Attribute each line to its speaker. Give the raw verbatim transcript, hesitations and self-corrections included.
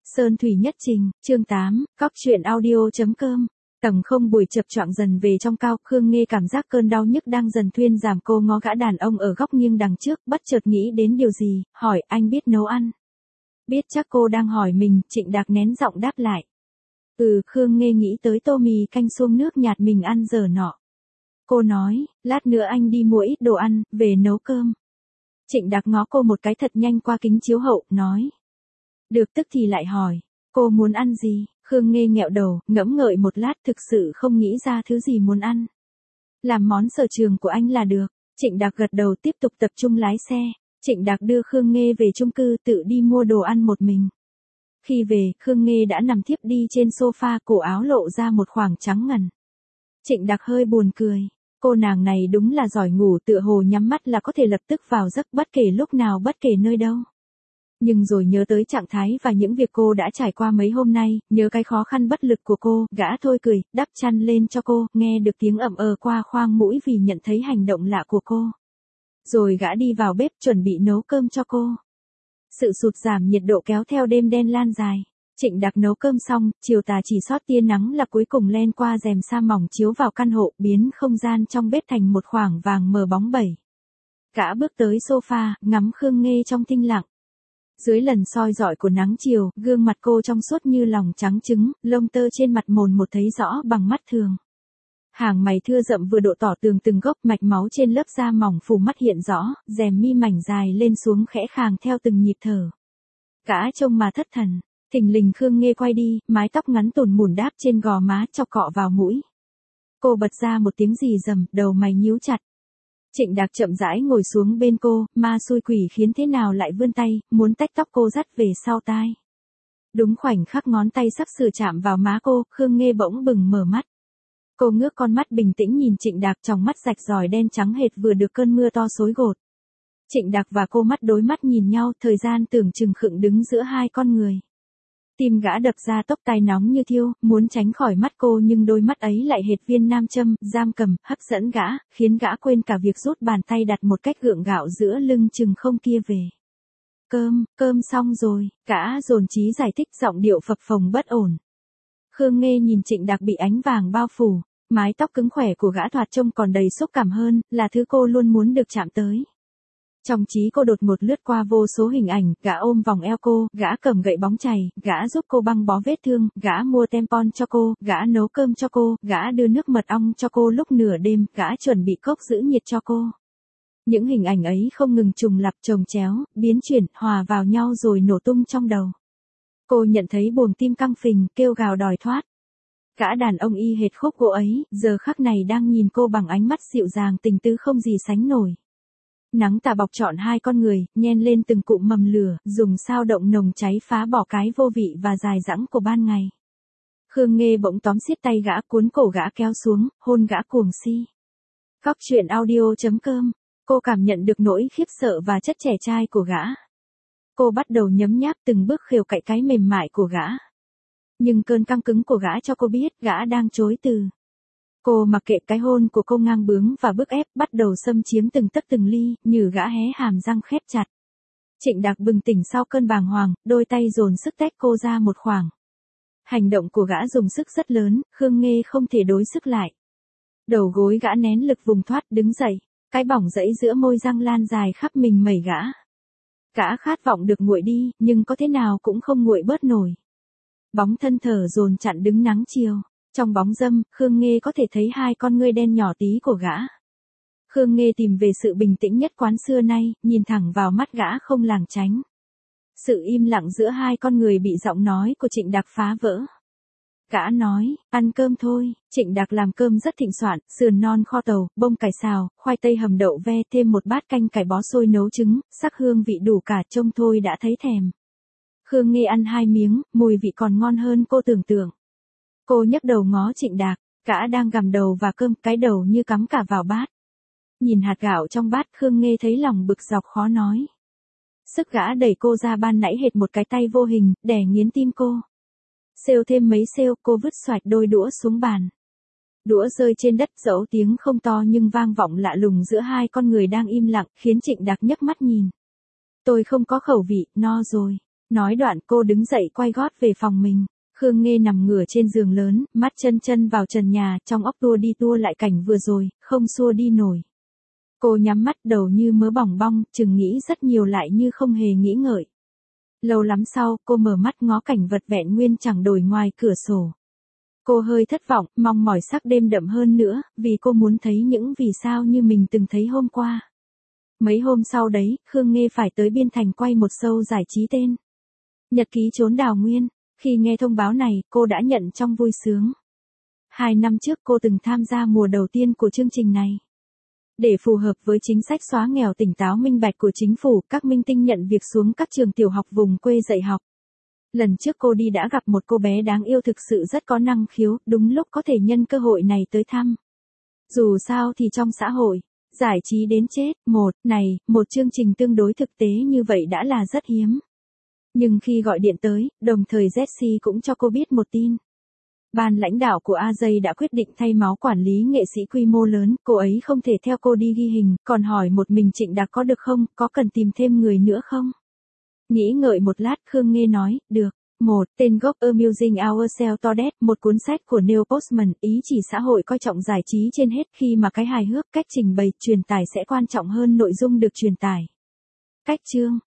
Speaker 1: Sơn Thủy Nhất Trình, chương tám, cóc truyện audio.com. Tầng không buổi chập choạng dần về trong cao, Khương Nghê cảm giác cơn đau nhức đang dần thuyên giảm. Cô ngó gã đàn ông ở góc nghiêng đằng trước, bất chợt nghĩ đến điều gì, hỏi anh biết nấu ăn. Biết chắc cô đang hỏi mình, Trịnh Đạc nén giọng đáp lại. Ừ, Khương Nghê nghĩ tới tô mì canh xuông nước nhạt mình ăn giờ nọ. Cô nói, lát nữa anh đi mua ít đồ ăn, về nấu cơm. Trịnh Đạc ngó cô một cái thật nhanh qua kính chiếu hậu, nói. Được, tức thì lại hỏi, cô muốn ăn gì? Khương Nghê nghẹo đầu, ngẫm ngợi một lát, thực sự không nghĩ ra thứ gì muốn ăn. Làm món sở trường của anh là được. Trịnh Đạc gật đầu, tiếp tục tập trung lái xe. Trịnh Đạc đưa Khương Nghê về chung cư, tự đi mua đồ ăn một mình. Khi về, Khương Nghê đã nằm thiếp đi trên sofa, cổ áo lộ ra một khoảng trắng ngần. Trịnh Đạc hơi buồn cười. Cô nàng này đúng là giỏi ngủ, tựa hồ nhắm mắt là có thể lập tức vào giấc, bất kể lúc nào, bất kể nơi đâu. Nhưng rồi nhớ tới trạng thái và những việc cô đã trải qua mấy hôm nay, nhớ cái khó khăn bất lực của cô, gã thôi cười, đắp chăn lên cho cô, nghe được tiếng ậm ờ qua khoang mũi vì nhận thấy hành động lạ của cô. Rồi gã đi vào bếp chuẩn bị nấu cơm cho cô. Sự sụt giảm nhiệt độ kéo theo đêm đen lan dài. Trịnh Đạc nấu cơm xong, chiều tà chỉ sót tia nắng là cuối cùng len qua rèm sa mỏng chiếu vào căn hộ, biến không gian trong bếp thành một khoảng vàng mờ bóng bẩy. Gã bước tới sofa, ngắm Khương Nghê trong thinh lặng. Dưới lần soi rọi của nắng chiều, gương mặt cô trong suốt như lòng trắng trứng, lông tơ trên mặt mồn một thấy rõ bằng mắt thường. Hàng mày thưa rậm vừa độ tỏ tường từng gốc, mạch máu trên lớp da mỏng phủ mắt hiện rõ, rèm mi mảnh dài lên xuống khẽ khàng theo từng nhịp thở. Gã trông mà thất thần. Thình lình Khương Nghê quay đi, mái tóc ngắn tùn mùn đáp trên gò má, chọc cọ vào mũi. Cô bật ra một tiếng rì rầm, đầu mày nhíu chặt. Trịnh Đạc chậm rãi ngồi xuống bên cô, ma xui quỷ khiến thế nào lại vươn tay, muốn tách tóc cô dắt về sau tai. Đúng khoảnh khắc ngón tay sắp sửa chạm vào má cô, Khương Nghê bỗng bừng mở mắt. Cô ngước con mắt bình tĩnh nhìn Trịnh Đạc, trong mắt rạch ròi đen trắng hệt vừa được cơn mưa to xối gột. Trịnh Đạc và cô mắt đối mắt nhìn nhau, thời gian tưởng chừng khựng đứng giữa hai con người. Tim gã đập ra, tóc tai nóng như thiêu, muốn tránh khỏi mắt cô nhưng đôi mắt ấy lại hệt viên nam châm, giam cầm, hấp dẫn gã, khiến gã quên cả việc rút bàn tay đặt một cách gượng gạo giữa lưng chừng không kia về. Cơm, cơm xong rồi, gã dồn trí giải thích, giọng điệu phập phồng bất ổn. Khương Nghê nhìn Trịnh Đạc bị ánh vàng bao phủ, mái tóc cứng khỏe của gã thoạt trông còn đầy xúc cảm hơn, là thứ cô luôn muốn được chạm tới. Trong trí cô đột ngột lướt qua vô số hình ảnh, gã ôm vòng eo cô, gã cầm gậy bóng chày, gã giúp cô băng bó vết thương, gã mua tampon cho cô, gã nấu cơm cho cô, gã đưa nước mật ong cho cô lúc nửa đêm, gã chuẩn bị cốc giữ nhiệt cho cô. Những hình ảnh ấy không ngừng trùng lặp chồng chéo, biến chuyển, hòa vào nhau rồi nổ tung trong đầu. Cô nhận thấy buồng tim căng phình, kêu gào đòi thoát. Gã đàn ông y hệt khúc gỗ ấy, giờ khắc này đang nhìn cô bằng ánh mắt dịu dàng tình tứ không gì sánh nổi. Nắng tà bọc trọn hai con người, nhen lên từng cụm mầm lửa, dùng sao động nồng cháy phá bỏ cái vô vị và dài dẳng của ban ngày. Khương Nghê bỗng tóm siết tay gã, cuốn cổ gã kéo xuống, hôn gã cuồng si. Cóc truyện audio.com. Cô cảm nhận được nỗi khiếp sợ và chất trẻ trai của gã. Cô bắt đầu nhấm nháp từng bước khều cạnh cái mềm mại của gã. Nhưng cơn căng cứng của gã cho cô biết gã đang chối từ. Cô mặc kệ cái hôn của cô ngang bướng và bức ép, bắt đầu xâm chiếm từng tấc từng ly, như gã hé hàm răng khép chặt. Trịnh Đạc bừng tỉnh sau cơn bàng hoàng, đôi tay dồn sức tách cô ra một khoảng. Hành động của gã dùng sức rất lớn, Khương Nghê không thể đối sức lại. Đầu gối gã nén lực vùng thoát, đứng dậy, cái bỏng rẫy giữa môi răng lan dài khắp mình mẩy gã. Gã khát vọng được nguội đi, nhưng có thế nào cũng không nguội bớt nổi. Bóng thân thờ dồn chặn đứng nắng chiều. Trong bóng râm, Khương Nghê có thể thấy hai con ngươi đen nhỏ tí của gã. Khương Nghê tìm về sự bình tĩnh nhất quán xưa nay, nhìn thẳng vào mắt gã không lảng tránh. Sự im lặng giữa hai con người bị giọng nói của Trịnh Đạc phá vỡ. Gã nói, ăn cơm thôi. Trịnh Đạc làm cơm rất thịnh soạn, sườn non kho tàu, bông cải xào, khoai tây hầm đậu ve, thêm một bát canh cải bó xôi nấu trứng, sắc hương vị đủ cả, trông thôi đã thấy thèm. Khương Nghê ăn hai miếng, mùi vị còn ngon hơn cô tưởng tượng. Cô nhấc đầu ngó Trịnh Đạc, gã đang gặm đầu và cơm, cái đầu như cắm cả vào bát. Nhìn hạt gạo trong bát, Khương Nghê thấy lòng bực dọc khó nói. Sức gã đẩy cô ra ban nãy hệt một cái tay vô hình, đè nghiến tim cô. Xêu thêm mấy xêu, cô vứt xoạch đôi đũa xuống bàn. Đũa rơi trên đất, dẫu tiếng không to nhưng vang vọng lạ lùng giữa hai con người đang im lặng, khiến Trịnh Đạc nhấc mắt nhìn. Tôi không có khẩu vị, no rồi. Nói đoạn cô đứng dậy quay gót về phòng mình. Khương Nghê nằm ngửa trên giường lớn, mắt chân chân vào trần nhà, trong óc tua đi tua lại cảnh vừa rồi, không xua đi nổi. Cô nhắm mắt đầu như mớ bỏng bong, chừng nghĩ rất nhiều lại như không hề nghĩ ngợi. Lâu lắm sau, cô mở mắt ngó cảnh vật vẹn nguyên chẳng đổi ngoài cửa sổ. Cô hơi thất vọng, mong mỏi sắc đêm đậm hơn nữa, vì cô muốn thấy những vì sao như mình từng thấy hôm qua. Mấy hôm sau đấy, Khương Nghê phải tới Biên Thành quay một show giải trí tên Nhật ký trốn đào nguyên. Khi nghe thông báo này, cô đã nhận trong vui sướng. Hai năm trước cô từng tham gia mùa đầu tiên của chương trình này. Để phù hợp với chính sách xóa nghèo tỉnh táo minh bạch của chính phủ, các minh tinh nhận việc xuống các trường tiểu học vùng quê dạy học. Lần trước cô đi đã gặp một cô bé đáng yêu thực sự rất có năng khiếu, đúng lúc có thể nhân cơ hội này tới thăm. Dù sao thì trong xã hội, giải trí đến chết, một, này, một chương trình tương đối thực tế như vậy đã là rất hiếm. Nhưng khi gọi điện tới, đồng thời Jessie cũng cho cô biết một tin. Ban lãnh đạo của a gi đã quyết định thay máu quản lý nghệ sĩ quy mô lớn, cô ấy không thể theo cô đi ghi hình, còn hỏi một mình Trịnh Đạt có được không, có cần tìm thêm người nữa không? Nghĩ ngợi một lát, Khương Nghê nói, được. Một, tên gốc Amusing Ourselves Today, một cuốn sách của Neil Postman, ý chỉ xã hội coi trọng giải trí trên hết khi mà cái hài hước, cách trình bày, truyền tải sẽ quan trọng hơn nội dung được truyền tải. Cách chương